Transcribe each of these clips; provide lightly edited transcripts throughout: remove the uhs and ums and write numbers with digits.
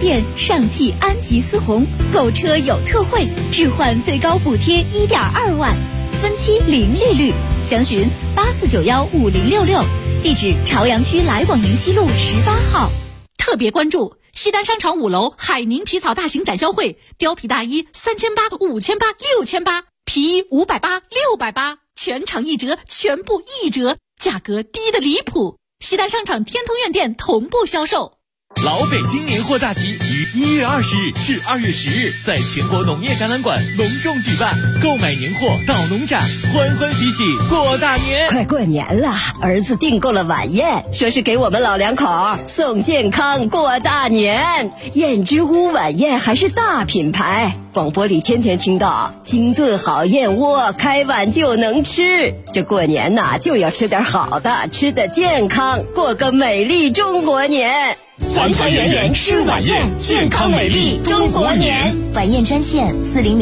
店上汽安吉思宏，购车有特惠，置换最高补贴1.2万，分期零利率。详询84915066，地址朝阳区来广宁西路18号。 特别关注西单商场5楼海宁皮草大型展销会，貂皮大衣3800、5800、6800，皮衣580、680，全场1折，全部1折，价格低得离谱。西单商场天通苑店同步销售。 老北京年货大集于1月20日至2月10日在全国农业展览馆隆重举办，购买年货到农展，欢欢喜喜过大年。 快过年了，儿子订购了晚宴，说是给我们老两口送健康过大年。燕之屋晚宴还是大品牌，广播里天天听到精炖好燕窝，开碗就能吃。这过年呐，就要吃点好的，吃得健康，过个美丽中国年。 团团圆圆吃晚宴，健康美丽中国年。 晚宴专线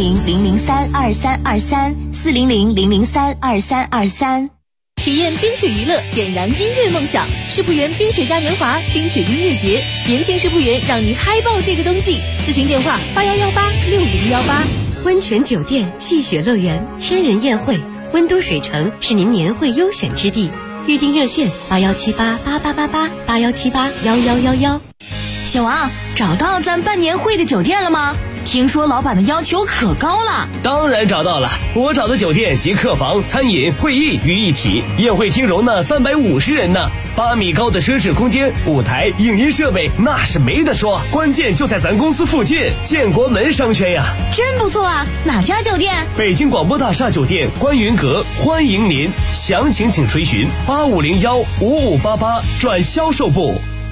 400-003-2323，400-003-2323。 体验冰雪娱乐，点燃音乐梦想。世博园冰雪嘉年华冰雪音乐节，年轻世博园让你嗨爆这个冬季。咨询电话81186018。 温泉酒店、戏雪乐园、千人宴会，温都水城是您年会优选之地。预订热线81788888，81781111。 小王，找到咱办年会的酒店了吗？听说老板的要求可高了。 当然找到了，我找的酒店集客房、餐饮、会议于一体，宴会厅容纳350人呢，8米高的奢侈空间，舞台、影音设备那是没得说，关键就在咱公司附近，建国门商圈呀。 真不错啊，哪家酒店？ 北京广播大厦酒店观云阁，欢迎您，详情请垂询85015588转销售部。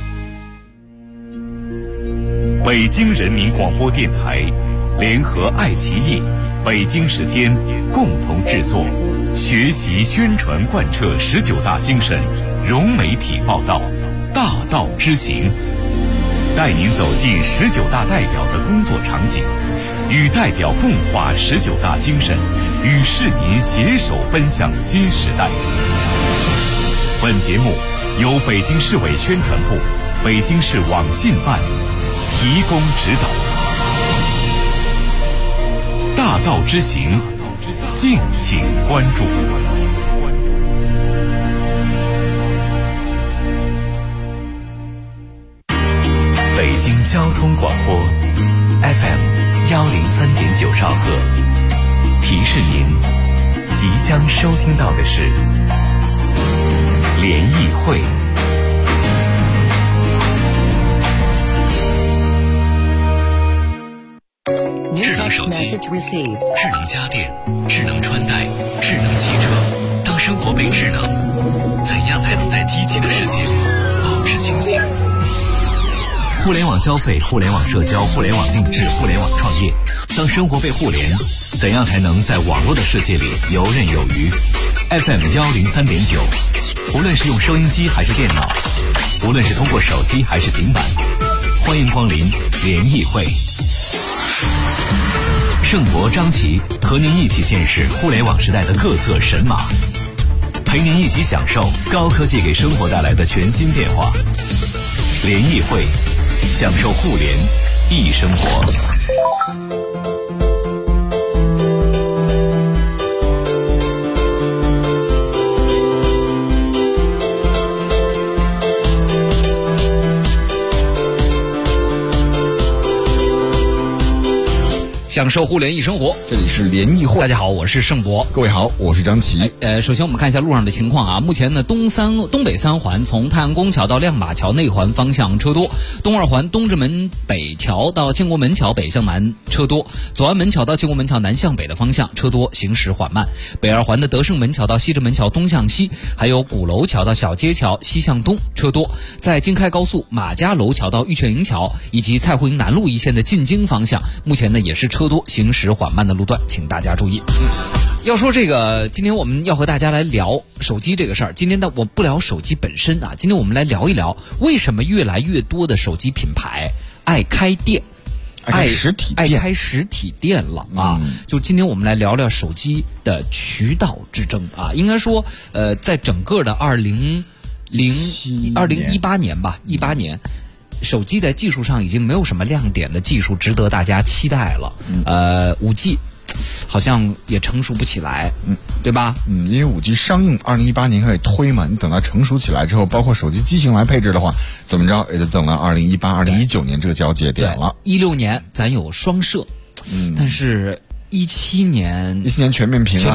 北京人民广播电台联合爱奇艺、北京时间共同制作，学习宣传贯彻19大精神，融媒体报道，大道之行，带您走进19大代表的工作场景，与代表共话19大精神，与市民携手奔向新时代。本节目由北京市委宣传部、北京市网信办提供指导。大道之行，敬请关注。北京交通广播 FM103.9兆赫，提示您即将收听到的是联谊会。智能手机、智能家电、智能穿戴、智能汽车。当生活被智能，怎样才能在机器的世界里保持清醒？互联网消费、互联网社交、互联网定制、互联网创业。当生活被互联，怎样才能在网络的世界里游刃有余？ FM103.9，无论是用收音机还是电脑，无论是通过手机还是平板，欢迎光临联谊会。盛博、张琪和您一起见识互联网时代的各色神马，陪您一起享受高科技给生活带来的全新变化。联谊会，享受互联易生活。 享受互联易生活， 这里是联谊会。 大家好，我是盛博。 各位好，我是张琪。 首先我们看一下路上的情况啊。目前呢，东北三环从太阳宫桥到亮马桥内环方向车多，东二环东直门北桥到建国门桥北向南车多，左安门桥到建国门桥南向北的方向车多，行驶缓慢。北二环的德胜门桥到西直门桥东向西，还有鼓楼桥到小街桥西向东车多。在京开高速马家楼桥到玉泉营桥以及蔡湖营南路一线的进京方向，目前呢也是车多，行驶缓慢的路段，请大家注意。要说这个，今天我们要和大家来聊手机这个事儿。今天呢，我不聊手机本身啊，今天我们来聊一聊为什么越来越多的手机品牌爱开店，爱开实体店了啊。就今天我们来聊聊手机的渠道之争啊。应该说，在整个的2018年吧，18年。 手机在技术上已经没有什么亮点的技术值得大家期待了。5G 好像也成熟不起来，对吧？ 因为5G 商用2018年开始推嘛，你等它成熟起来之后，包括手机机型来配置的话，怎么着也得等到2018、2019年这个交界点了。 16年咱有双摄，但是17年全面屏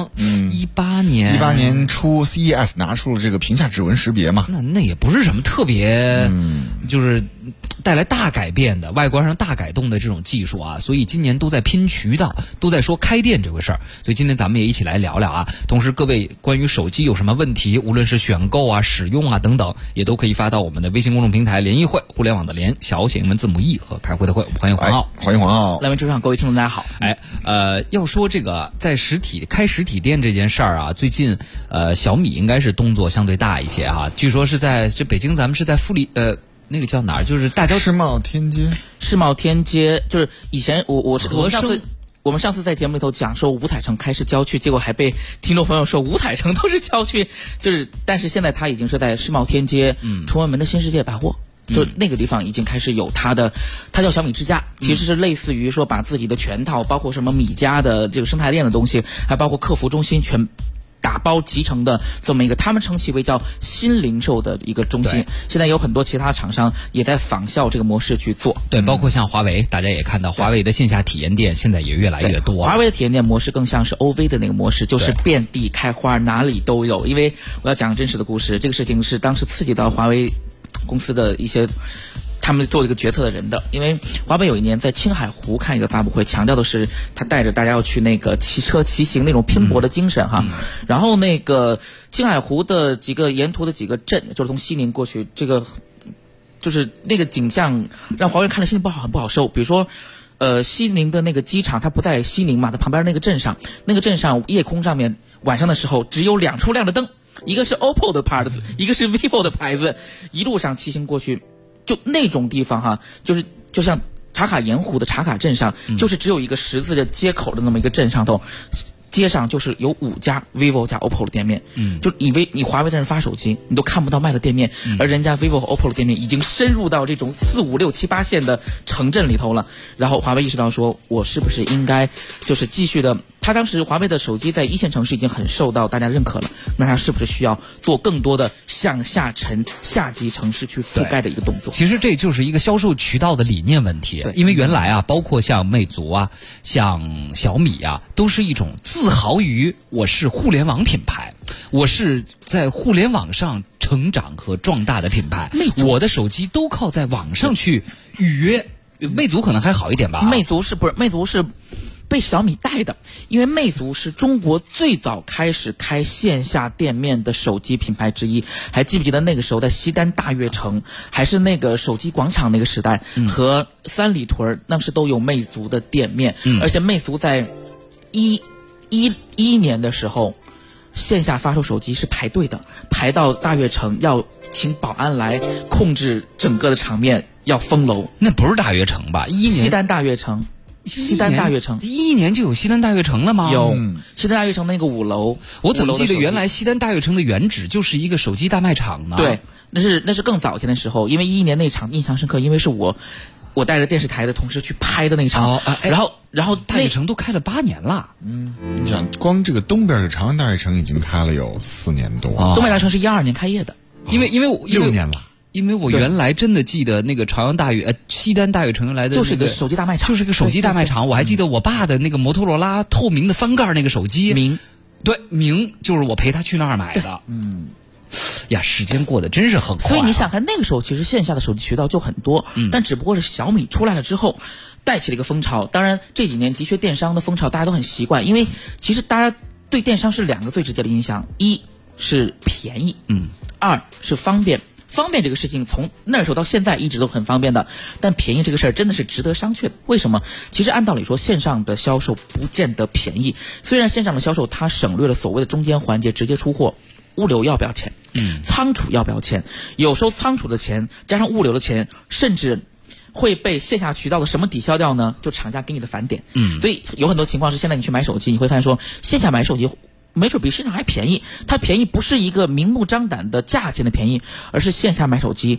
18年初 CES 拿出了这个屏下指纹识别嘛， 那也不是什么特别，就是带来大改变的外观上大改动的这种技术啊，所以今年都在拼渠道，都在说开店这回事儿，所以今天咱们也一起来聊聊啊。同时各位关于手机有什么问题，无论是选购啊、使用啊等等，也都可以发到我们的微信公众平台联谊会，互联网的联，小写英文字母 E 和开会的会。欢迎黄浩， 欢迎黄浩。 来，主场各位听众大家好。 要说这个在开实体店这件事儿啊，最近小米应该是动作相对大一些哈，据说是在这北京，咱们是在那个叫哪儿？就是大郊世贸天街，就是以前我们上次在节目里头讲说五彩城开是郊区，结果还被听众朋友说五彩城都是郊区，但是现在它已经是在世贸天街崇文门的新世界百货。就那个地方已经开始有它叫小米之家，其实是类似于说把自己的全套，包括什么米家的这个生态链的东西，还包括客服中心全打包集成的这么一个，他们称其为叫新零售的一个中心。现在有很多其他厂商也在仿效这个模式去做， 对，包括像华为，大家也看到华为的线下体验店现在也越来越多。 华为的体验店模式更像是 OV 的那个模式，就是遍地开花，哪里都有。因为我要讲真实的故事，这个事情是当时刺激到华为公司的一些他们做这个决策的人的。因为华为有一年在青海湖看一个发布会，强调的是他带着大家要去那个骑车骑行那种拼搏的精神哈。然后那个青海湖的沿途的几个镇，就是从西宁过去，这个就是那个景象让华为人看了心情很不好受。比如说西宁的那个机场它不在西宁嘛，它旁边那个镇上夜空上面晚上的时候只有2处亮的灯，一个是 OPPO 的牌子，一个是 vivo 的牌子，一路上骑行过去，就那种地方哈，就像茶卡盐湖的茶卡镇上，就是只有一个十字的街口的那么一个镇上头，街上就是有5家 vivo 加 OPPO 的店面，就以为你华为在那发手机，你都看不到卖的店面，而人家 vivo 和 OPPO 的店面已经深入到这种4、5、6、7、8线的城镇里头了。然后华为意识到说，我是不是应该就是继续的，他当时华为的手机在1线城市已经很受到大家认可了，那他是不是需要做更多的向下沉下级城市去覆盖的一个动作？ 其实这就是一个销售渠道的理念问题。因为原来啊，包括像魅族啊、像小米啊，都是一种自豪于我是互联网品牌，我是在互联网上成长和壮大的品牌，我的手机都靠在网上去预约。魅族可能还好一点吧？ 魅族是被小米带的，因为魅族是中国最早开始开线下店面的手机品牌之一。还记不记得那个时候在西单大悦城，还是那个手机广场那个时代，和三里屯那时都有魅族的店面。而且魅族在11年的时候，线下发售手机是排队的，排到大悦城要请保安来控制整个的场面，要封楼。 那不是大悦城吧？ 西单大悦城。 11年就有西单大悦城了吗？ 有西单大悦城那个5楼。 我怎么记得原来西单大悦城的原址就是一个手机大卖场呢？ 对，那是更早前的时候，因为11年那场印象深刻，因为是我带着电视台的同事去拍的那场。然后大悦城都开了8年了。 你想光这个东边的长安大悦城已经开了有4年多。 东边大悦城是12年开业的， 因为 6年了。 因为我原来真的记得那个西单大悦城来的就是个手机大卖场， 就是个手机大卖场。我还记得我爸的那个摩托罗拉透明的翻盖那个手机，明就是我陪他去那儿买的。呀，时间过得真是很快。 所以你想看那个时候，其实线下的手机渠道就很多，但只不过是小米出来了之后，带起了一个风潮。当然这几年的确电商的风潮大家都很习惯，因为其实大家对电商是2个最直接的印象：一是便宜，2是方便。方便这个事情从那时候到现在一直都很方便的，但便宜这个事儿真的是值得商榷的。为什么？其实按道理说线上的销售不见得便宜，虽然线上的销售它省略了所谓的中间环节，直接出货，物流要不要钱？仓储要不要钱？有时候仓储的钱加上物流的钱，甚至会被线下渠道的什么抵消掉呢？就厂家给你的返点。所以有很多情况是现在你去买手机，你会发现说线下买手机没准比市场还便宜。它便宜不是一个明目张胆的价钱的便宜，而是线下买手机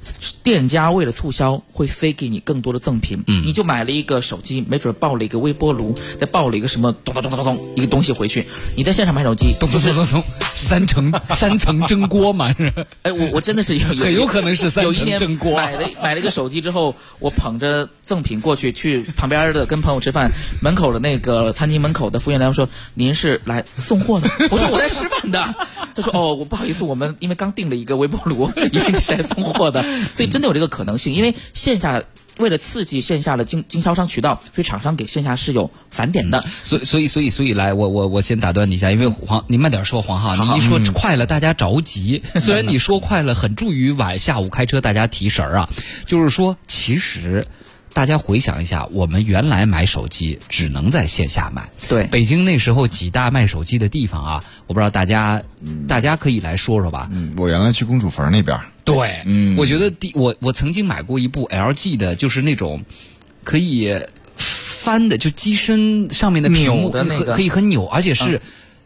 店家为了促销会塞给你更多的赠品，你就买了一个手机，没准抱了一个微波炉，再抱了一个什么咚咚咚咚咚一个东西回去，你在线上买手机， 咚咚咚咚咚，三层蒸锅嘛是？ 哎，我真的是很有可能是三层蒸锅。 买了一个手机之后，我捧着赠品过去旁边的跟朋友吃饭，门口的那个餐厅门口的服务员来说：“您是来送货的？”我说：“我在吃饭的。”他说：“哦，我不好意思，我们因为刚订了一个微波炉，以为你是来送货的。”所以真的有这个可能性，因为线下为了刺激线下的经销商渠道，所以厂商给线下是有返点的。 所以来，我先打断你一下，因为你慢点说，黄浩，你一说快了，大家着急。虽然你说快了，很助于下午开车大家提神啊。就是说，其实大家回想一下，我们原来买手机只能在线下买。 对， 北京那时候几大卖手机的地方啊，我不知道大家可以来说说吧。 我原来去公主坟那边。 对，我觉得我曾经买过一部 LG 的，就是那种可以翻的，就机身上面的屏幕的那个可以很扭，而且是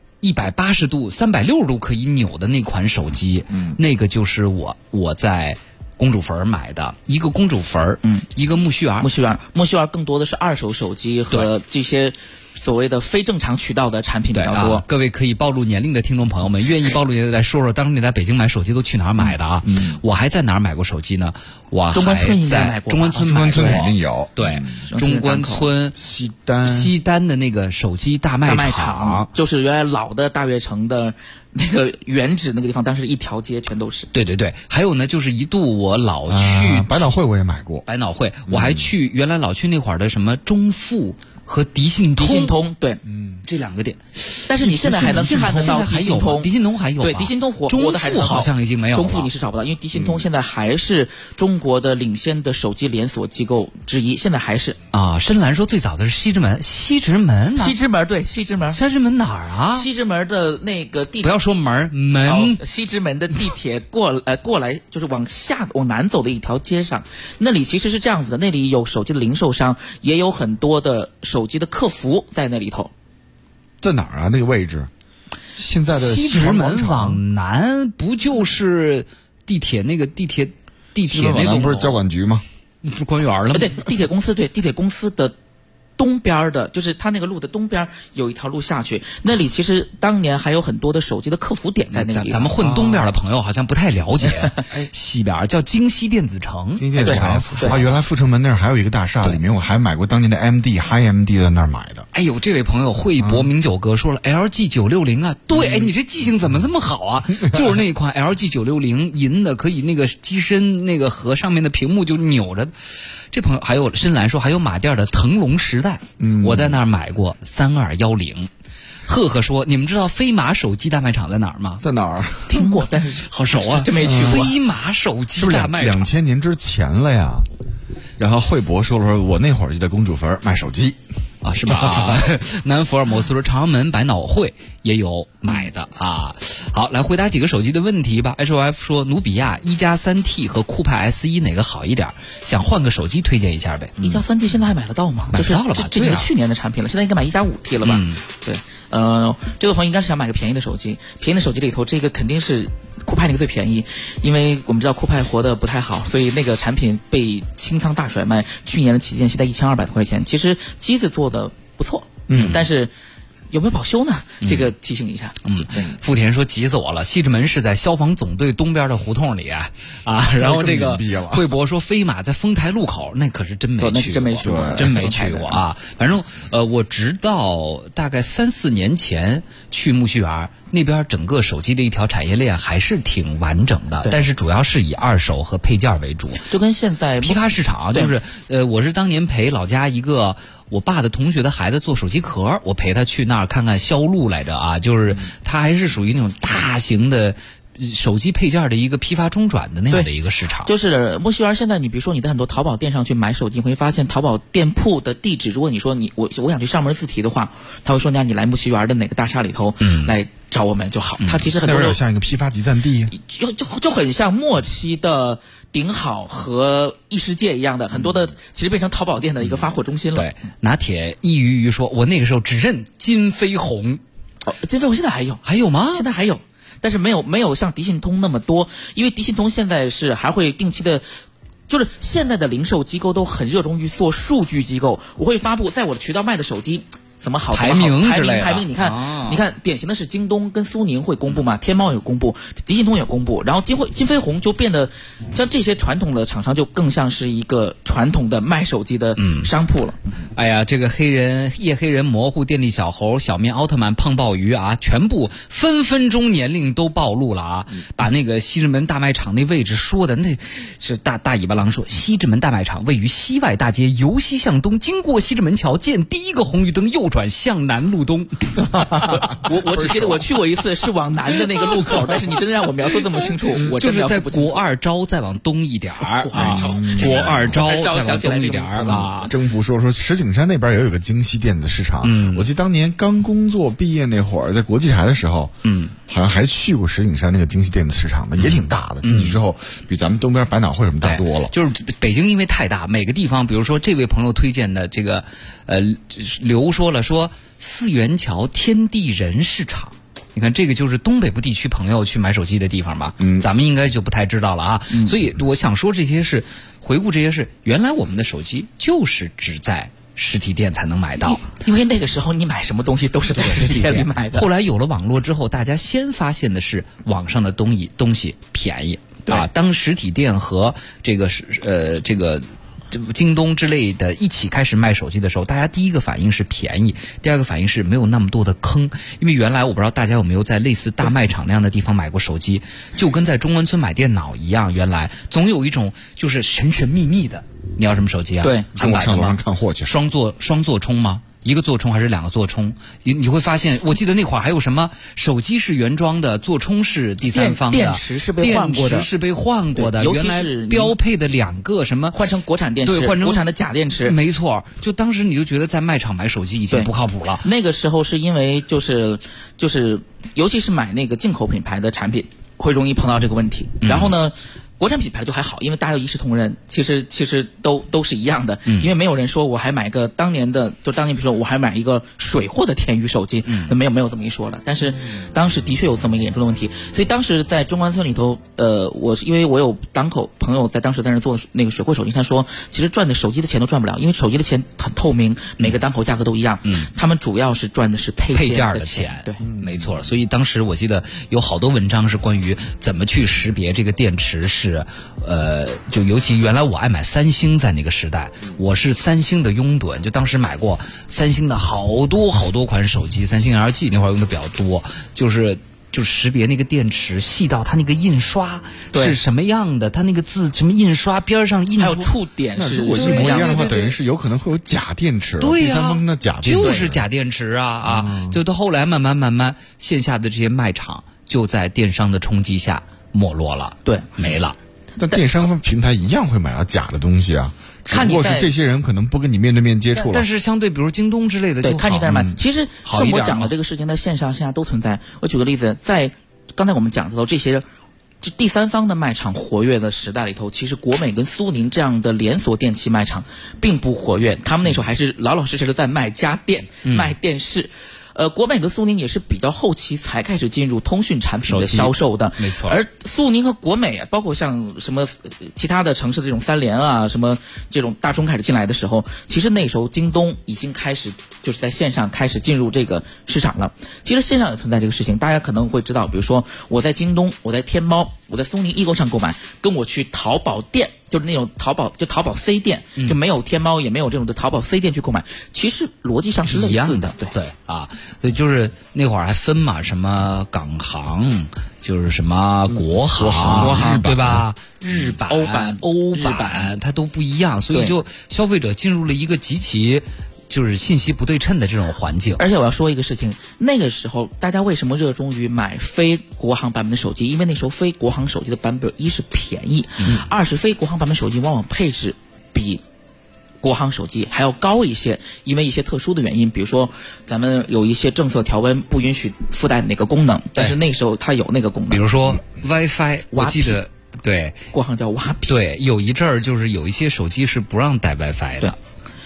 180度、360度可以扭的那款手机。那个就是我在公主坟买的，一个公主坟，一个木须园。 木须园更多的是二手手机和这些所谓的非正常渠道的产品比较多。 各位可以暴露年龄的听众朋友们，愿意暴露年龄来说说，当时你在北京买手机都去哪儿买的啊？我还在哪儿买过手机呢？我还在中关村买过。 中关村肯定有。 对，中关村西单的那个手机大卖场， 就是原来老的大悦城的那个原址那个地方，当时一条街全都是。 对，还有呢，就是一度我老去百脑汇，我也买过百脑汇，我还去原来老去那会儿的什么中富和迪信通， 对， 这两个店。 但是你现在还能看得到迪信通， 迪信通还有， 对，迪信通活的还是好像已经没有了。 中富你是找不到，因为迪信通现在还是中国的领先的手机连锁机构之一，现在还是啊。深蓝说最早的是西直门，对，西直门哪儿啊？ 西直门的那个地， 不要说门， 西直门的地铁过来就是往南走的一条街上，那里其实是这样子的，那里有手机的零售商，也有很多的手机的客服在那里头。 在哪儿啊？那个位置？现在的西直门往南不就是地铁那个地铁那种？ 不是交管局吗？ 不是官员了吗？ 对，地铁公司的东边的，就是它那个路的东边有一条路下去，那里其实当年还有很多的手机的客服点在那个地方。 咱们混东边的朋友好像不太了解，西边叫京西电子城。 原来阜成门那儿还有一个大厦，里面我还买过当年的 Hi MD 在那儿买的。 哎呦，这位朋友惠博名酒哥说了 LG 960啊，对，哎，你这记性怎么这么好啊？就是那款 LG 960银的，可以那个机身那个和上面的屏幕就扭着。这朋友还有深蓝说还有马店的腾龙时代，我在那儿买过3210。赫赫说你们知道飞马手机大卖场在哪儿吗？ 在哪儿？ 听过，但是好熟啊， 真没去过。 飞马手机大卖场 2000年之前了呀。然后惠博说了，我那会儿就在公主坟卖手机。 啊，是吧？南福尔摩斯说长安门百脑汇也有买的啊。好，来回答几个手机的问题吧。HOF 说努比亚1+3T 和酷派 S1哪个好一点？想换个手机推荐一下呗。 1+3T 现在还买得到吗？ 买不到了吧？ 这是去年的产品了，现在应该买1+5T 了吧？对，这个朋友应该是想买个便宜的手机，便宜的手机里头这个肯定是酷派那个最便宜，因为我们知道酷派活得不太好，所以那个产品被清仓大甩卖，去年的旗舰现在1200多块钱，其实机子做的不错，但是有没有保修呢？这个提醒一下。 富田说急死我了，西直门是在消防总队东边的胡同里啊。然后这个惠博说飞马在丰台路口，那可是真没去过，真没去过啊。反正我直到大概3-4年前去木樨园那边，整个手机的一条产业链还是挺完整的，但是主要是以二手和配件为主， 就跟现在批发市场就是我是当年陪老家一个我爸的同学的孩子做手机壳，我陪他去那儿看看销路来着啊，就是他还是属于那种大型的手机配件的一个批发中转的那样的一个市场。 就是木樨园现在你比如说你在很多淘宝店上去买手机，你会发现淘宝店铺的地址，如果你说我想去上门自提的话，他会说你来木樨园的哪个大厦里头来找我们就好。它其实很多有像一个批发集散地， 就很像末期的顶好和异世界一样的，很多的其实变成淘宝店的一个发货中心了。 对，拿铁一鱼说，我那个时候只认金飞鸿。 金飞鸿现在还有吗？ 现在还有。 但是没有像迪信通那么多，因为迪信通现在是还会定期的。就是现在的零售机构都很热衷于做数据机构，我会发布在我的渠道卖的手机怎么好， 排名， 你看，典型的是京东跟苏宁会公布嘛，天猫有公布，迪信通也公布，然后金飞鸿就变得像这些传统的厂商就更像是一个传统的卖手机的商铺了。 哎呀，这个夜黑人模糊、电力小猴、小面奥特曼、胖鲍鱼啊，全部分分钟年龄都暴露了啊！把那个西直门大卖场那位置说的那是大尾巴狼说，西直门大卖场位于西外大街由西向东，经过西直门桥见第一个红绿灯右转向南路东。 我只记得我去过一次，是往南的那个路口，但是你真的让我描述这么清楚，我真就是在国二招再往东一点儿，国二招再往东一点儿啊。 征服说石景山那边也有个京西电子市场，我记得当年刚工作毕业那会儿，在国际台的时候，好像还去过石景山那个京西电子市场的，也挺大的。进去之后，比咱们东边百脑汇什么大多了。 就是北京因为太大，每个地方，比如说这位朋友推荐的这个，刘说了说四元桥天地人市场。你看这个就是东北部地区朋友去买手机的地方吧，咱们应该就不太知道了啊。所以我想说这些是回顾这些事，原来我们的手机就是只在实体店才能买到， 因为那个时候你买什么东西都是在实体店里买的。 后来有了网络之后，大家先发现的是网上的东西便宜啊。当实体店和这个京东之类的一起开始卖手机的时候，大家第一个反应是便宜，第二个反应是没有那么多的坑。因为原来我不知道大家有没有在类似大卖场那样的地方买过手机，就跟在中关村买电脑一样，原来总有一种就是神神秘秘的。你要什么手机啊？ 对， 跟我上班看货去。 双座充吗？一个座充还是两个座充？你会发现，我记得那会儿还有什么手机是原装的，座充是第三方的， 电池是被换过的， 尤其是标配的2个什么换成国产电池， 对，换成国产的假电池， 没错。就当时你就觉得在卖场买手机已经不靠谱了。 那个时候是因为就是尤其是买那个进口品牌的产品，会容易碰到这个问题。然后呢？国产品牌就还好，因为大家一视同仁，其实都是一样的，因为没有人说我还买个当年比如说我还买一个水货的天娱手机，没有这么一说了。但是当时的确有这么一个严重的问题，所以当时在中关村里头，因为我有档口朋友在当时在那做那个水货手机，他说其实赚的手机的钱都赚不了，因为手机的钱很透明，每个档口价格都一样，他们主要是赚的是配件的钱。 对，没错。所以当时我记得有好多文章是关于怎么去识别这个电池是。就尤其原来我爱买三星，在那个时代，我是三星的拥趸，就当时买过三星的好多款手机，三星 LG 那会儿用的比较多，就识别那个电池，细到它那个印刷是什么样的，它那个字什么印刷边上印出， 还有触点是如果一模一样的话，等于是有可能会有假电池， 对呀， 第三方的假电池就是假电池啊！就到后来慢慢线下的这些卖场就在电商的冲击下没落了， 对， 没了。 但电商平台一样会买到假的东西啊，只不过是这些人可能不跟你面对面接触了。 但是相对比如京东之类的就好， 对，看你在买。其实像我讲的这个事情，在线上线下都存在。我举个例子，在刚才我们讲到这些第三方的卖场活跃的时代里头，其实国美跟苏宁这样的连锁电器卖场并不活跃，他们那时候还是老老实实的在卖家电、卖电视。国美和苏宁也是比较后期才开始进入通讯产品的销售的， 没错。 而苏宁和国美，包括像什么其他的城市的这种三联啊，什么这种大中开始进来的时候，其实那时候京东已经开始就是在线上开始进入这个市场了。其实线上也存在这个事情，大家可能会知道，比如说我在京东、我在天猫、我在苏宁易购上购买，跟我去淘宝店。就是那种淘宝 C 店，就没有天猫也没有这种的淘宝 C 店去购买，其实逻辑上是类似的， 对啊，所以就是那会儿还分嘛，什么港行，就是什么国行，对吧？日版、欧版，它都不一样，所以就消费者进入了一个极其。就是信息不对称的这种环境。 而且我要说一个事情，那个时候大家为什么热衷于买非国行版本的手机？因为那时候非国行手机的版本一是便宜，二是非国行版本手机往往配置比国行手机还要高一些，因为一些特殊的原因，比如说咱们有一些政策条文不允许附带哪个功能，但是那个时候它有那个功能， 比如说 WiFi，我记得对国行叫WAP， 对，有一阵儿就是有一些手机是不让带 WiFi 的。 对，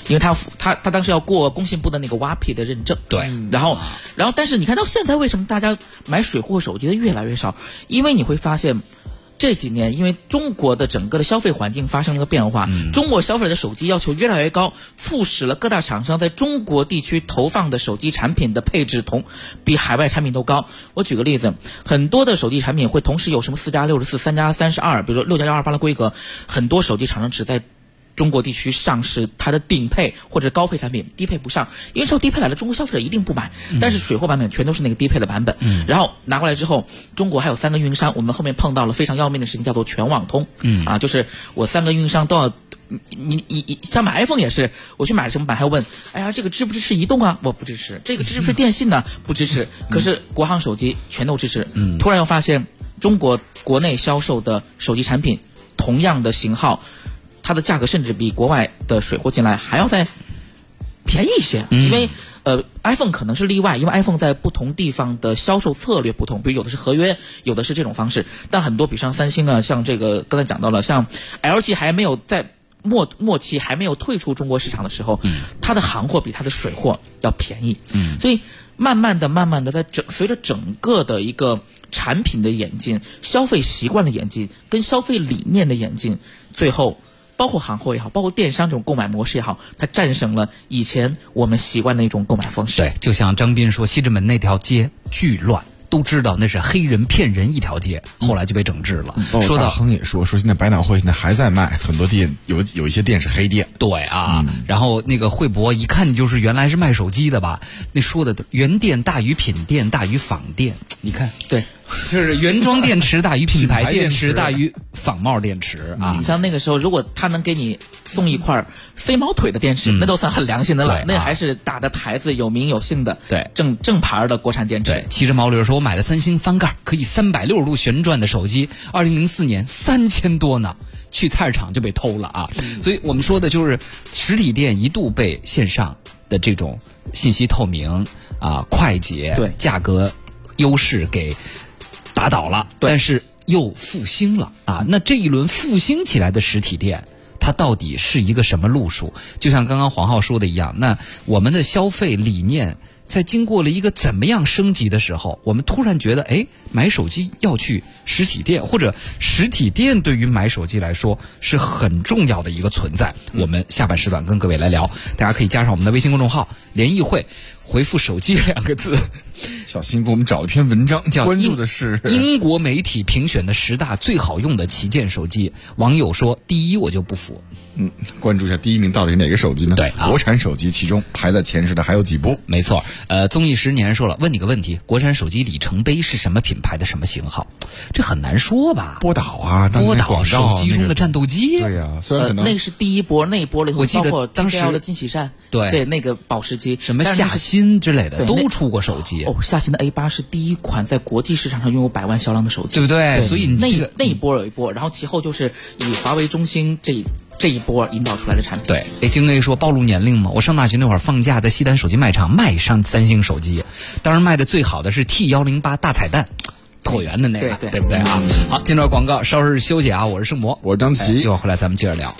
因为他当时要过工信部的那个 WAPI 的认证。 对， 然后但是你看到现在为什么大家买水货手机的越来越少？因为你会发现。这几年，因为中国的整个的消费环境发生了个变化，中国消费者的手机要求越来越高，促使了各大厂商在中国地区投放的手机产品的配置比海外产品都高。我举个例子，很多的手机产品会同时有什么4+64、3+32，比如说6+128的规格，很多手机厂商只在中国地区上市它的顶配或者高配产品，低配不上，因为知道低配来了，中国消费者一定不买。但是水货版本全都是那个低配的版本，然后拿过来之后，中国还有3个运营商，我们后面碰到了非常要命的事情，叫做全网通。就是我3个运营商都要。你像买 iPhone 也是，我去买什么版还要问，哎呀，这个支不支持移动啊？我不支持。这个支不支持电信呢？不支持。可是国行手机全都支持。突然又发现，中国国内销售的手机产品，同样的型号。它的价格甚至比国外的水货进来还要再便宜一些，因为iPhone 可能是例外，因为 iPhone 在不同地方的销售策略不同，比如有的是合约，有的是这种方式，但很多比上三星啊，像这个刚才讲到了，像 LG 还没有在末期还没有退出中国市场的时候，它的行货比它的水货要便宜，所以慢慢的在随着整个的一个产品的演进、消费习惯的演进跟消费理念的演进，最后。包括行货也好，包括电商这种购买模式也好，它战胜了以前我们习惯的一种购买方式。 对，就像张斌说，西直门那条街巨乱，都知道那是黑人骗人一条街，后来就被整治了。 说到亨也说现在百脑汇现在还在卖，很多店有一些店是黑店。 对啊，然后那个汇博一看就是原来是卖手机的吧？那说的原店大于品店大于仿店，你看对。 就是原装电池大于品牌电池大于仿冒电池啊！ 你像那个时候，如果他能给你送一块飞毛腿的电池，那都算很良心的了。那还是打的牌子有名有姓的， 对正牌的国产电池。 对，骑着毛驴说，我买的三星翻盖可以360度旋转的手机，2004年3000多呢。去菜市场就被偷了啊！所以我们说的就是实体店一度被线上的这种信息透明啊、快捷、 对价格优势给打倒了，但是又复兴了啊！那这一轮复兴起来的实体店，它到底是一个什么路数？就像刚刚黄浩说的一样，那我们的消费理念在经过了一个怎么样升级的时候，我们突然觉得，买手机要去实体店，或者实体店对于买手机来说是很重要的一个存在。我们下半时段跟各位来聊，大家可以加上我们的微信公众号联谊会，回复手机2个字。 小新给我们找了篇文章，关注的是英国媒体评选的10大最好用的旗舰手机。网友说第一我就不服。 关注一下第一名到底是哪个手机呢？ 对国产手机其中排在前10的还有几部？ 没错，综艺10年说了，问你个问题，国产手机里程碑是什么品牌的什么型号？这很难说吧？ 波导啊， 波导手机中的战斗机。 对呀，虽然可能那个是第一波，那一波里头我记得包括当时的金喜善， 对那个保时期， 什么夏新之类的都出过手机。 夏新的 A8是第一款在国际市场上拥有100万销量的手机， 对不对？所以那一波有一波，然后其后就是以华为、中兴这一波引导出来的产品。 对，京 A 说暴露年龄嘛，我上大学那会儿放假在西单手机卖场卖上三星手机，当然卖的最好的是 T108大彩蛋。椭圆的那个，对不对啊？好，进入广告，稍事休息啊！我是盛博， 我是张琪， 一会儿回来咱们接着聊。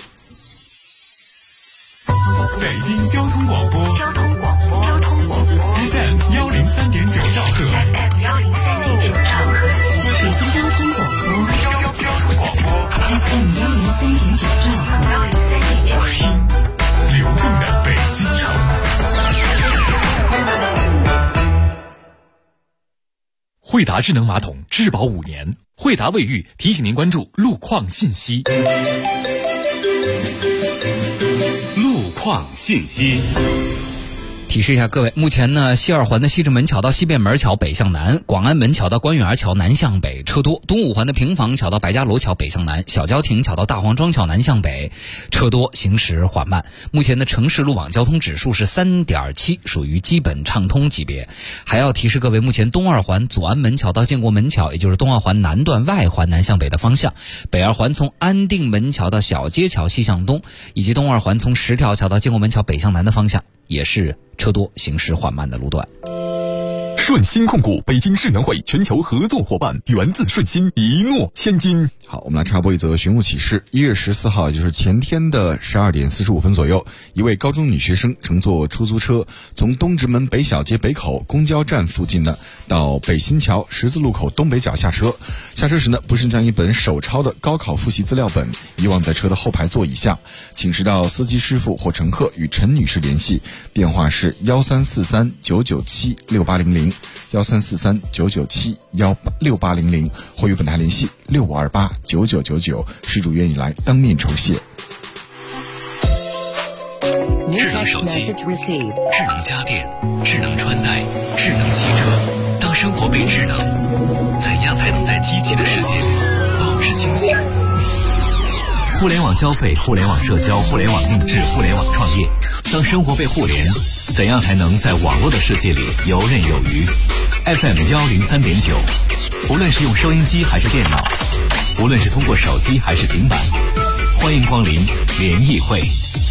北京交通广播，FM 103.9兆赫， 北京交通广播，FM 103.9兆赫， 流动的北京城。惠达智能马桶质保5年，惠达卫浴提醒您关注路况信息。路况信息。 提示一下各位，目前呢，西二环的西直门桥到西便门桥北向南，广安门桥到官园桥南向北车多；东五环的平房桥到白家楼桥北向南，小郊亭桥到大黄庄桥南向北车多，行驶缓慢。目前的城市路网交通指数是3.7，属于基本畅通级别。还要提示各位，目前东二环左安门桥到建国门桥，也就是东二环南段外环南向北的方向；北二环从安定门桥到小街桥西向东，以及东二环从10条桥到建国门桥北向南的方向，也是车多行驶缓慢的路段。 顺心控股，北京智能会全球合作伙伴，源自顺心，一诺千金。 好，我们来插播一则寻物启事。1月14号，也就是前天的12点45分左右，一位高中女学生乘坐出租车从东直门北小街北口公交站附近呢，到北新桥十字路口东北角下车。下车时呢，不慎将一本手抄的高考复习资料本遗忘在车的后排座椅下，请示到司机师傅或乘客与陈女士联系，电话是1343-997-6800，1343-997-6800，或与本台联系6528-9999，失主愿意来当面酬谢。 智能手机、智能家电、智能穿戴、智能汽车。当生活被智能，怎样才能在机器的世界里保持清醒？互联网消费、互联网社交、互联网定制、互联网创业。当生活被互联，怎样才能在网络的世界里游刃有余？ FM 103.9，无论是用收音机还是电脑，无论是通过手机还是平板，欢迎光临联谊会。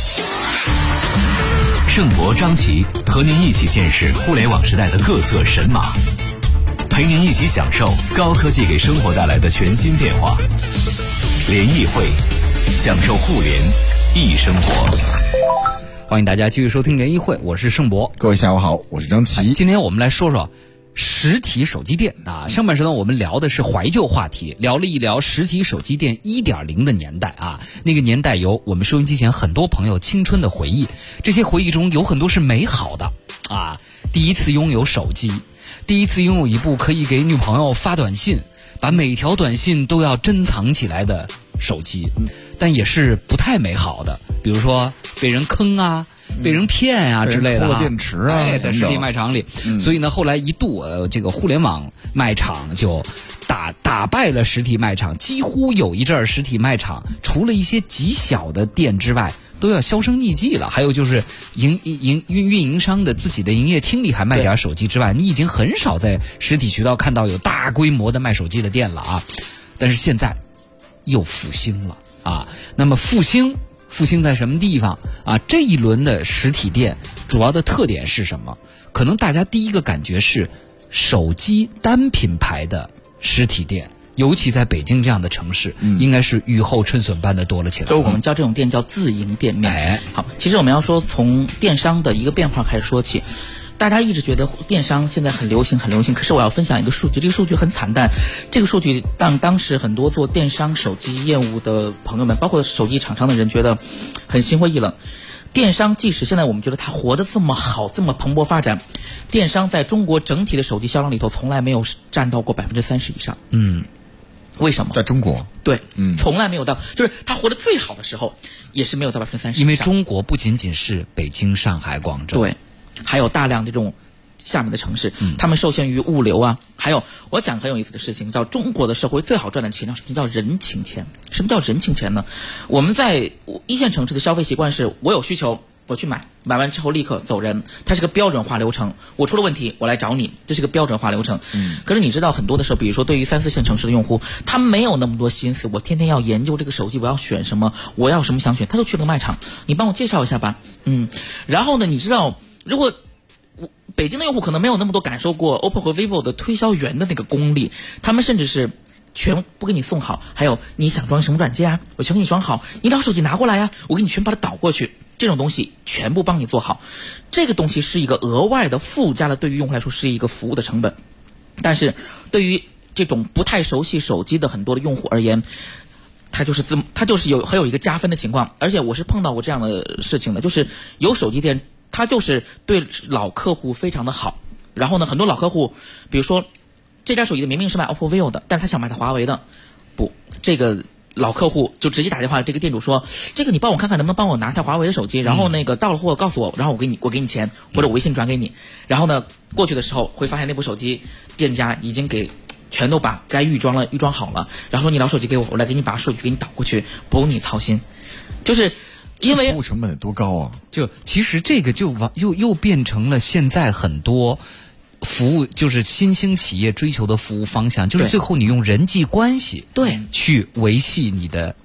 盛博、张琪和您一起见识互联网时代的各色神马，陪您一起享受高科技给生活带来的全新变化。联谊会，享受互联易生活。 欢迎大家继续收听联谊会，我是盛博。 各位下午好，我是张琪。 今天我们来说说实体手机店啊。上半时段我们聊的是怀旧话题，聊了一聊实体手机店 1.0 的年代啊。那个年代有我们收音机前很多朋友青春的回忆，这些回忆中有很多是美好的啊。第一次拥有手机，第一次拥有一部可以给女朋友发短信，把每条短信都要珍藏起来的手机，但也是不太美好的，比如说被人坑啊，被人骗啊之类的， 破电池啊， 在实体卖场里。所以呢，后来一度这个互联网卖场就打败了实体卖场，几乎有一阵儿实体卖场除了一些极小的店之外，都要销声匿迹了。还有就是运营商的自己的营业厅里还卖点手机之外，你已经很少在实体渠道看到有大规模的卖手机的店了啊。但是现在又复兴了啊。那么复兴在什么地方啊？这一轮的实体店主要的特点是什么？可能大家第一个感觉是手机单品牌的实体店，尤其在北京这样的城市，应该是雨后春笋般的多了起来。 就我们叫这种店叫自营店面。好，其实我们要说从电商的一个变化开始说起。大家一直觉得电商现在很流行，可是我要分享一个数据，这个数据很惨淡。这个数据让当时很多做电商手机业务的朋友们，包括手机厂商的人觉得很心灰意冷。电商即使现在我们觉得它活得这么好，这么蓬勃发展，电商在中国整体的手机销量里头从来没有占到过30%以上。为什么？ 在中国， 对，从来没有到，就是它活得最好的时候，也是没有到30%以上。 因为中国不仅仅是北京、上海、广州， 对，还有大量的这种下面的城市，他们受限于物流啊。还有我讲很有意思的事情，叫中国的社会最好赚的钱叫什么？叫人情钱。什么叫人情钱呢？我们在一线城市的消费习惯是，我有需求我去买完之后立刻走人，它是个标准化流程。我出了问题我来找你，这是个标准化流程。可是你知道很多的时候，比如说对于3、4线城市的用户，他没有那么多心思，我天天要研究这个手机我要选什么，我要什么想选，他就去了个卖场，你帮我介绍一下吧。然后呢，你知道如果北京的用户可能没有那么多感受过 OPPO 和 vivo 的推销员的那个功力，他们甚至是全不给你送好，还有你想装什么软件啊，我全给你装好，你把手机拿过来啊，我给你全把它导过去，这种东西全部帮你做好。这个东西是一个额外的附加的，对于用户来说是一个服务的成本，但是对于这种不太熟悉手机的很多的用户而言，它就是很有一个加分的情况。而且我是碰到过这样的事情的，就是有手机店它就是对老客户非常的好，然后呢，很多老客户，比如说这家手机的明明是卖 OPPO vivo 的，但是他想买台华为的，不，这个老客户就直接打电话，这个店主说，这个你帮我看看能不能帮我拿台华为的手机，然后那个到了货告诉我，然后我给你钱，或者我微信转给你，然后呢过去的时候会发现那部手机店家已经给全都把该预装好了，然后你老手机给我，我来给你把数据给你导过去，不用你操心。就是因为服务成本多高啊！ 就其实这个就又变成了现在很多服务，就是新兴企业追求的服务方向，就是最后你用人际关系对去维系你的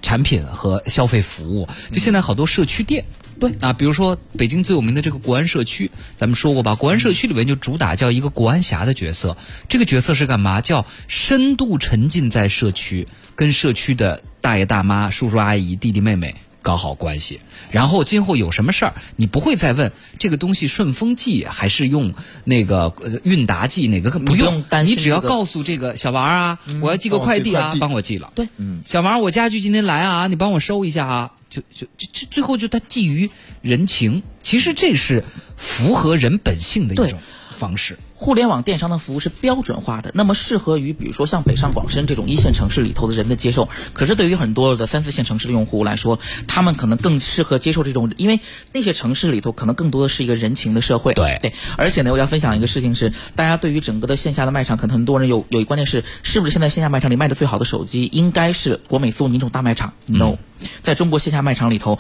产品和消费服务。就现在好多社区店， 对啊，比如说北京最有名的这个国安社区，咱们说过吧，国安社区里面就主打叫一个国安侠的角色。这个角色是干嘛？叫深度沉浸在社区，跟社区的大爷大妈、叔叔阿姨、弟弟妹妹搞好关系，然后今后有什么事儿，你不会再问这个东西顺丰寄还是用那个韵达寄哪个，不用担心、 你只要告诉这个小王啊，我要寄个快递啊，帮我寄了。对，小王，我家具今天来啊，你帮我收一下啊，就最后就他寄于人情，其实这是符合人本性的一种方式。 互联网电商的服务是标准化的，那么适合于比如说像北上广深这种1线城市里头的人的接受。可是对于很多的3、4线城市的用户来说，他们可能更适合接受这种，因为那些城市里头可能更多的是一个人情的社会。对，而且呢，我要分享一个事情是，大家对于整个的线下的卖场，可能很多人有一个观念是不是现在线下卖场里卖的最好的手机应该是国美苏宁这种大卖场？No，在中国线下卖场里头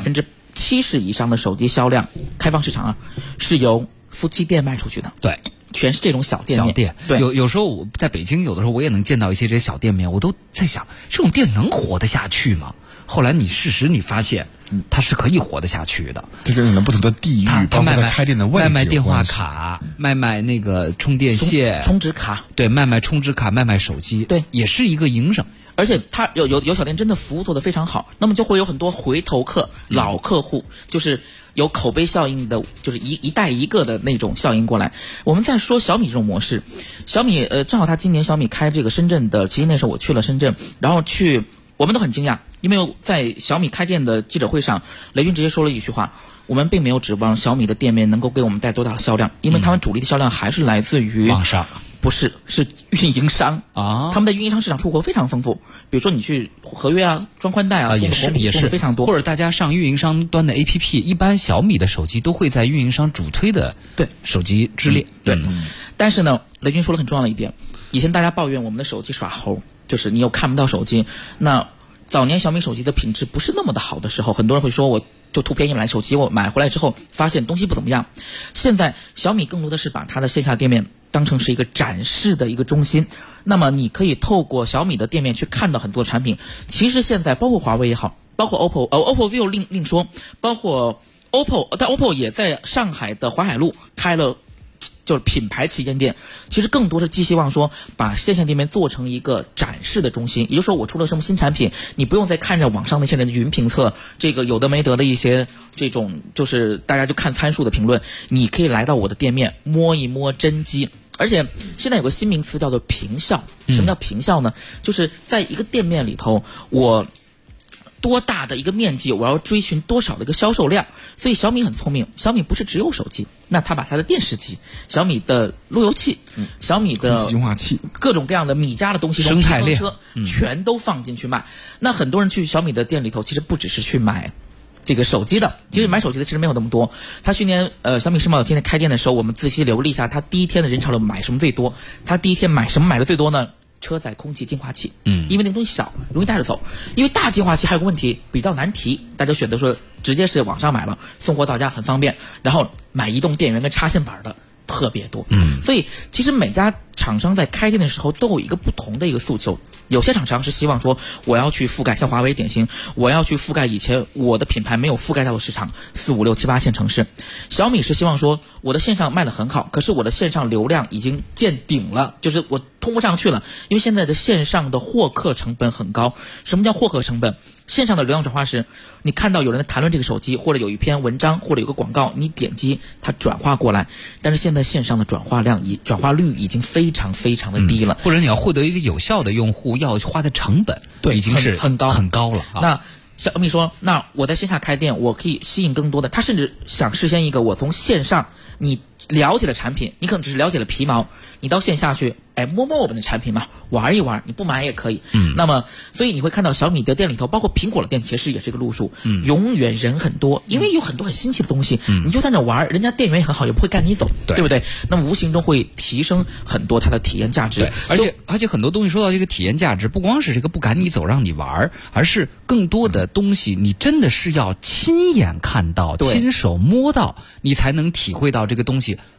，70%以上的手机销量，开放市场啊，是由夫妻店卖出去的。对。全是这种小店面。 对，有时候我在北京，有的时候我也能见到一些这些小店面，我都在想，这种店能活得下去吗？后来事实你发现，它是可以活得下去的。 这个不同的地域，包括它开店的位置， 卖电话卡，卖那个充电线、 充值卡， 对，卖充值卡，卖手机， 对， 也是一个营生。 而且它有小店真的服务做得非常好，那么就会有很多回头客、老客户，就是有口碑效应的，就是一代一个的那种效应过来。我们在说小米这种模式，小米正好今年小米开这个深圳的，其实那时候我去了深圳，然后我们都很惊讶，因为在小米开店的记者会上，雷军直接说了一句话：我们并没有指望小米的店面能够给我们带多大的销量，因为他们主力的销量还是来自于网上。 不是运营商啊，他们的运营商市场出口非常丰富。比如说你去合约啊、装宽带啊， 也是非常多。 或者大家上运营商端的 APP， 一般小米的手机都会在运营商主推的手机之列。 对，但是呢，雷军说了很重要的一点，以前大家抱怨我们的手机耍猴，就是你又看不到手机。那早年小米手机的品质不是那么的好的时候，很多人会说我就图便宜买手机，我买回来之后发现东西不怎么样。现在小米更多的是把它的线下店面当成是一个展示的一个中心，那么你可以透过小米的店面去看到很多产品。其实现在包括华为也好，包括 OPPO vivo 另说，包括 OPPO， 但 OPPO 也在上海的淮海路开了就是品牌旗舰店，其实更多是寄希望说把线下店面做成一个展示的中心。也就是说，我出了什么新产品，你不用再看着网上那些人的云评测，这个有的没得的一些这种就是大家就看参数的评论，你可以来到我的店面摸一摸真机。而且现在有个新名词叫做平效。什么叫平效呢？就是在一个店面里头，我多大的一个面积，我要追寻多少的一个销售量。所以小米很聪明，小米不是只有手机，那它把它的电视机、小米的路由器、小米的净化器、 各种各样的米家的东西， 生态链全都放进去卖。那很多人去小米的店里头，其实不只是去买这个手机的，其实买手机的其实没有那么多。他去年小米世贸天天开店的时候，我们仔细留了一下他第一天的人潮流买什么最多。他第一天买什么买的最多呢？车载空气净化器。因为那个东西小，容易带着走。因为大净化器还有个问题比较难提，大家选择说直接是网上买了，送货到家很方便，然后买移动电源跟插线板的特别多。所以其实每家厂商在开店的时候都有一个不同的一个诉求。有些厂商是希望说我要去覆盖，像华为典型，我要去覆盖以前我的品牌没有覆盖到的市场，4、5、6、7、8线城市。小米是希望说我的线上卖得很好，可是我的线上流量已经见顶了，就是我通不上去了，因为现在的线上的获客成本很高。什么叫获客成本？线上的流量转化是你看到有人在谈论这个手机，或者有一篇文章，或者有个广告，你点击它转化过来。但是现在线上的转化率已经非常非常的低了， 或者你要获得一个有效的用户，要花的成本已经是很高了。 那小米说，那我在线下开店，我可以吸引更多的，他甚至想实现一个我从线上你了解了产品，你可能只是了解了皮毛，你到线下去摸摸我们的产品嘛，玩一玩，你不买也可以。那么所以你会看到小米的店里头，包括苹果的店其实也是这个路数，永远人很多，因为有很多很新奇的东西，你就在那玩，人家店员也很好，也不会赶你走，对不对？那么无形中会提升很多它的体验价值。 对，而且很多东西说到这个体验价值，不光是这个不赶你走让你玩，而是更多的东西你真的是要亲眼看到、亲手摸到，你才能体会到这个东西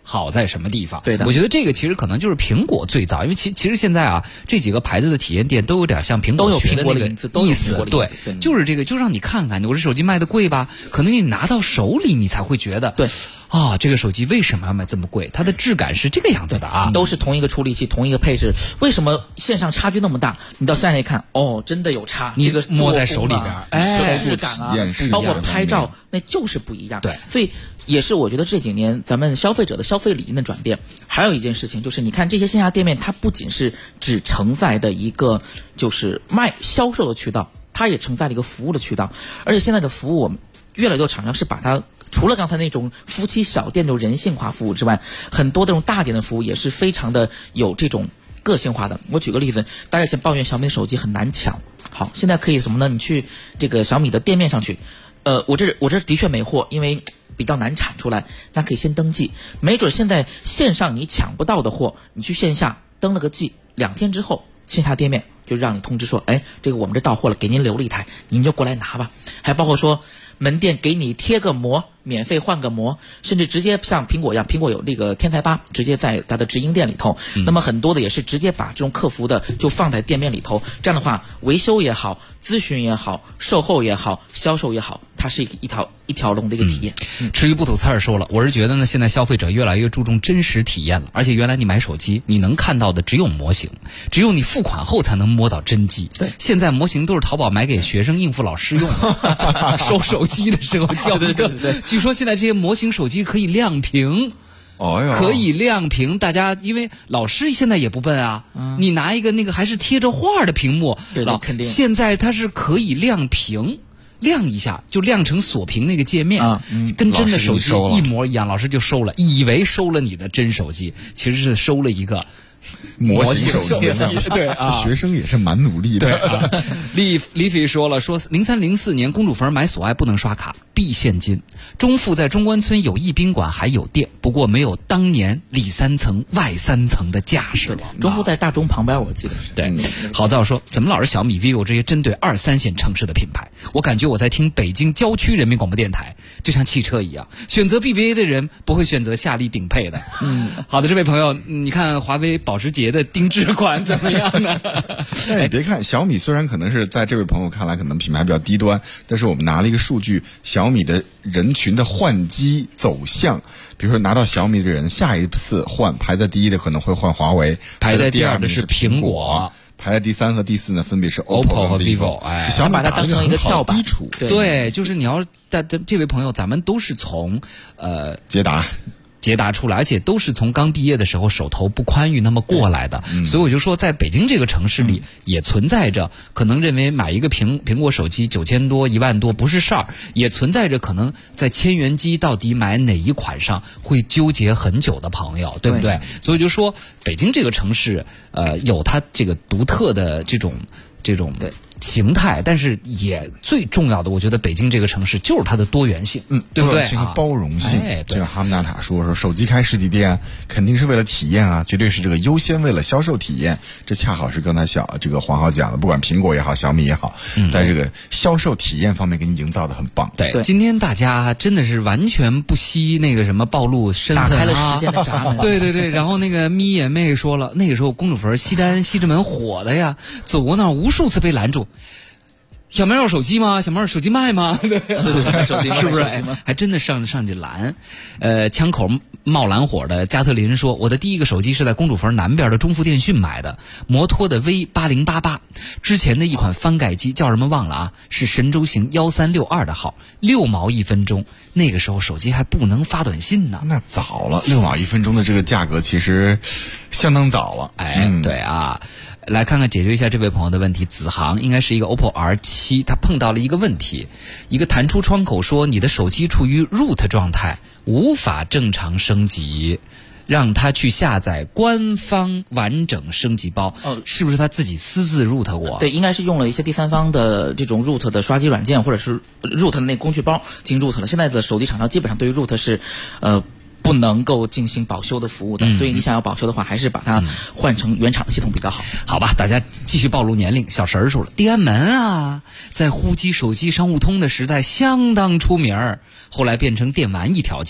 好在什么地方。 对的， 我觉得这个其实可能就是苹果最早，因为其实现在啊，这几个牌子的体验店都有点像苹果学的那个意思，对，就是这个，就让你看看，我这手机卖的贵吧，可能你拿到手里你才会觉得， 对。 这个手机为什么要卖这么贵？它的质感是这个样子的啊， 都是同一个处理器，同一个配置，为什么线上差距那么大？你到线下一看，真的有差。 你这个摸在手里边， 质感啊，包括拍照，那就是不一样。对，所以也是我觉得这几年咱们消费者的消费理念的转变。还有一件事情就是，你看这些线下店面，它不仅是只承载的一个就是销售的渠道，它也承载了一个服务的渠道。而且现在的服务，我们越来越多厂商是把它。除了刚才那种夫妻小店这种人性化服务之外，很多这种大点的服务也是非常的有这种个性化的。我举个例子，大家以前抱怨小米的手机很难抢，好，现在可以什么呢？你去这个小米的店面上去，我这的确没货，因为比较难产出来，那可以先登记，没准现在线上你抢不到的货，你去线下登了个记，2天之后线下店面就让你通知说，这个我们这到货了，给您留了一台，您就过来拿吧。还包括说门店给你贴个膜，免费换个膜，甚至直接像苹果一样，苹果有那个天才吧，直接在它的直营店里头。那么很多的也是直接把这种客服的就放在店面里头，这样的话，维修也好，咨询也好，售后也好，销售也好，它是一条龙的一个体验。 吃鱼不吐刺儿说了，我是觉得呢，现在消费者越来越注重真实体验了，而且原来你买手机，你能看到的只有模型，只有你付款后才能摸到真机。 对，现在模型都是淘宝买给学生应付老师用的，收手机的时候教一个。 对， 据说现在这些模型手机可以亮屏。可以亮屏，大家因为老师现在也不笨啊，你拿一个那个还是贴着画的屏幕， 对，肯定。 现在它是可以亮屏，亮一下就亮成锁屏那个界面啊， 跟真的手机一模一样，老师就收了，以为收了你的真手机，其实是收了一个模型手机。 对啊， 学生也是蛮努力的。 对啊，李飞说了，说03、04年公主坟买索爱不能刷卡，必现金。中富在中关村有一宾馆还有店，不过没有当年里3层外3层的架势了。 中富在大中旁边，我记得是。 对，好造说怎么老是小米、vivo 这些针对2、3线城市的品牌？我感觉我在听北京郊区人民广播电台，就像汽车一样，选择 BBA 的人不会选择夏利顶配的。好的，这位朋友，你看华为保时捷的定制款怎么样呢？ 但你别看小米，虽然可能是在这位朋友看来可能品牌比较低端，但是我们拿了一个数据，小米的人群的换机走向，比如说拿到小米的人，下一次换排在第一的可能会换华为， 排在第二的是苹果， 排在第3和第4呢，分别是 OPPO 和 vivo。 想把它当成一个跳板基础。 对，就是你要这位朋友，咱们都是从捷达出来，而且都是从刚毕业的时候手头不宽裕那么过来的，所以我就说在北京这个城市里也存在着可能认为买一个苹果手机9000多1万多不是事儿，也存在着可能在千元机到底买哪一款上会纠结很久的朋友，对不对？所以就说北京这个城市有它这个独特的这种形态，但是也最重要的，我觉得北京这个城市就是它的多元性，对不对？ 多元性和包容性。这个哈姆纳塔说手机开实体店肯定是为了体验啊，绝对是这个优先为了销售体验。这恰好是刚才这个黄浩讲的，不管苹果也好，小米也好，在这个销售体验方面给你营造的很棒。 对，今天大家真的是完全不惜那个什么暴露身份， 打开了时间的闸门。 对，然后那个咪眼妹说了，那个时候公主坟西直门火的呀，走过那儿无数次被拦住。小妹有手机吗？小妹有手机卖吗？对， 手机是不是？还真的上去拦。枪口冒蓝火的加特林说，我的第一个手机是在公主坟南边的中富电讯买的，摩托的 V8088，之前的一款翻盖机叫什么忘了啊，是神州行1362的号，6毛1分钟。那个时候手机还不能发短信呢。 那早了，6毛1分钟的这个价格其实相当早了。 对啊。来看看解决一下这位朋友的问题，子航应该是一个 OPPO R7， 他碰到了一个问题，一个弹出窗口说你的手机处于 root 状态，无法正常升级，让他去下载官方完整升级包。是不是他自己私自 root 过？ 对，应该是用了一些第三方的这种 root 的刷机软件，或者是 root 的那工具包进行 root 了。现在的手机厂商基本上对于 root 是不能够进行保修的服务的，所以你想要保修的话，还是把它换成原厂的系统比较好。 好吧，大家继续暴露年龄，小神说了，地安门啊，在呼机手机商务通的时代相当出名，后来变成电玩一条街。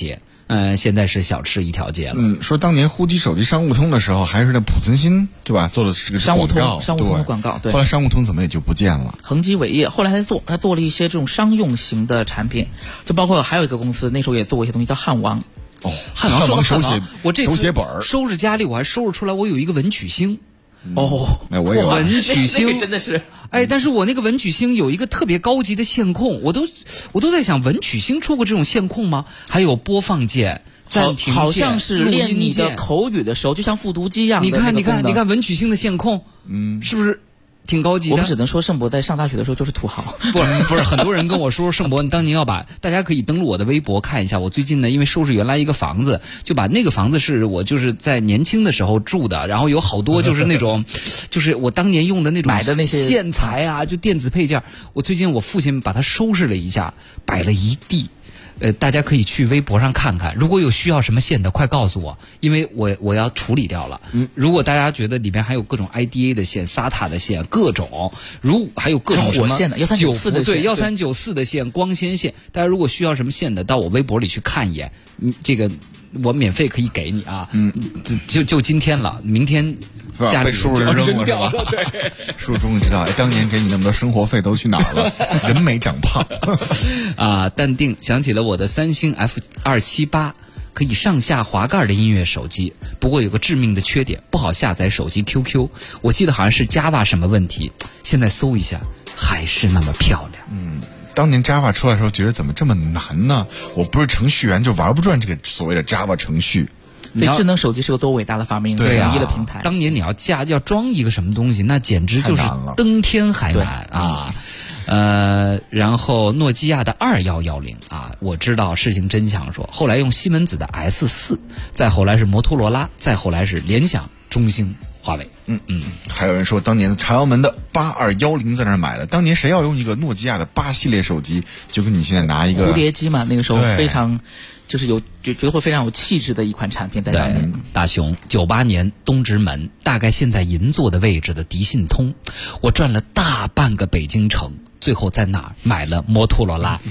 现在是小吃一条街了。 说当年呼机手机商务通的时候，还是那濮存昕对吧？做的是个商务通的广告，对。 后来商务通怎么也就不见了。 恒基伟业后来他做了一些这种商用型的产品，就包括还有一个公司那时候也做过一些东西叫汉王。 汉王手写， 我这手写本收拾家里，我还收拾出来，我有一个文曲星。 我也有文曲星， 那个真的是但是我那个文曲星有一个特别高级的线控，我都在想，文曲星出过这种线控吗？还有播放键、暂停键、 好像是练你的口语的时候，就像复读机一样的。 你看文曲星的线控，是不是挺高级的？ 我们只能说盛博在上大学的时候就是土豪。 不是，很多人跟我说，盛博你当年要把，大家可以登录我的微博看一下。我最近呢，因为收拾原来一个房子，就把那个房子是我就是在年轻的时候住的，然后有好多就是那种，就是我当年用的那种买的那些线材啊，就电子配件。我最近我父亲把它收拾了一下，摆了一地。大家可以去微博上看看，如果有需要什么线的，快告诉我，因为我要处理掉了。如果大家觉得里面还有各种 IDA 的线、SATA 的线，各种，还有各种什么火线的1394的线， 对1394的线、光纤线，大家如果需要什么线的，到我微博里去看一眼，这个我免费可以给你啊。就今天了，明天家里被叔叔扔了是吧？ 对， 叔叔终于知道，当年给你那么多生活费都去哪儿了？人没长胖啊！淡定想起了我的三星 F278，可以上下滑盖的音乐手机，不过有个致命的缺点，不好下载手机 QQ。我记得好像是 Java 什么问题，现在搜一下，还是那么漂亮。 当年 Java 出来的时候，觉得怎么这么难呢？我不是程序员，就玩不转这个所谓的 Java 程序。 对，智能手机是个多伟大的发明，统一的平台。 当年你要装一个什么东西，那简直就是登天还难啊！然后诺基亚的2110啊，我知道事情真相说，后来用西门子的 S4，再后来是摩托罗拉，再后来是联想、中兴、华为。 还有人说当年的朝阳门的8210在那儿买的，当年谁要用一个诺基亚的8系列手机，就跟你现在拿一个蝴蝶机嘛，那个时候非常就是觉得会非常有气质的一款产品在当年。 大熊98年东直门，大概现在银座的位置的迪信通，我转了大半个北京城，最后在哪儿买了摩托罗拉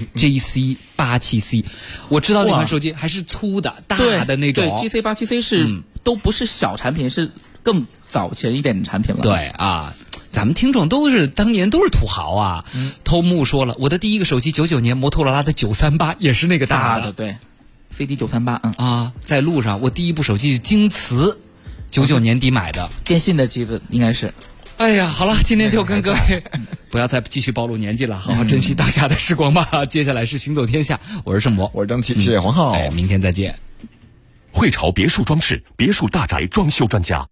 GC87C。我知道那款手机还是粗的大的那种， 对 GC87C 是都不是小产品，是更早前一点的产品了。 对啊，咱们听众当年都是土豪啊。头目说了，我的第一个手机99年摩托罗拉的938，也是那个大的， 对 CD938。 在路上我第一部手机是京瓷，99年底买的， 电信的机子应该是。 哎呀，好了，今天就跟各位不要再继续暴露年纪了，好好珍惜当下的时光吧。接下来是行走天下，我是盛博， 我是张琪，谢谢黄浩， 明天再见。 汇潮别墅装饰，别墅大宅装修专家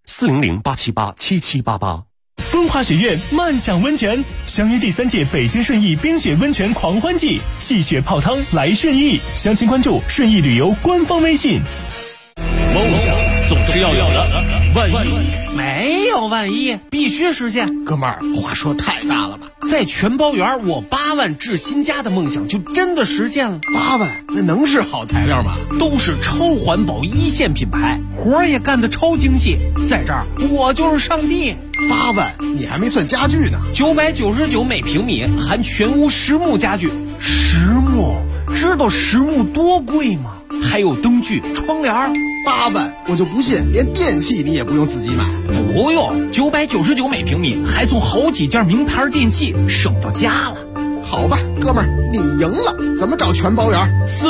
，400-878-7788。风华学院漫享温泉，相约第3届北京顺义冰雪温泉狂欢季，戏雪泡汤来顺义，详情关注顺义旅游官方微信。 梦想总是要有的，万一没有万一，必须实现。哥们儿，话说太大了吧？在全包园，我8万置新家的梦想就真的实现了。 8万，那能是好材料吗？ 都是超环保1线品牌，活儿也干得超精细。在这儿，我就是上帝。 8万，你还没算家具呢。 999每平米，含全屋实木家具。实木，知道实木多贵吗？还有灯具、窗帘。 8万，我就不信连电器你也不用自己买。 不用，999每平米，还送好几件名牌电器，省到家了。 好吧，哥们儿，你赢了。怎么找全包园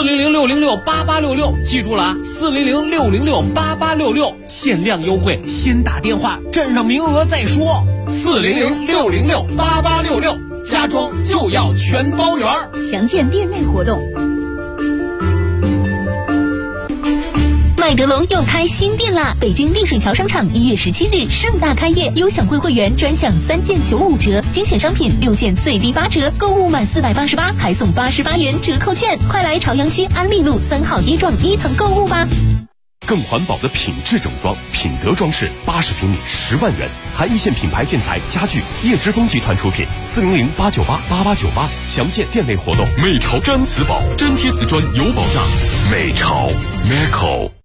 ？400-606-8866，记住了啊，400-606-8866，限量优惠，先打电话，占上名额再说。400-606-8866，家装就要全包园。 详见店内活动。麦德龙又开新店啦！北京丽水桥商场1月17日盛大开业，优享会会员专享3件95折，精选商品6件最低8折，购物满488还送88元折扣券，快来朝阳区安利路3号一幢1层购物吧！ 更环保的品质整装，品德装饰，80平米10万元，含1线品牌建材家具，叶之峰集团出品，400-898-8898，详见店内活动。 美潮毡瓷宝，粘贴瓷砖有保障。美潮 Meco。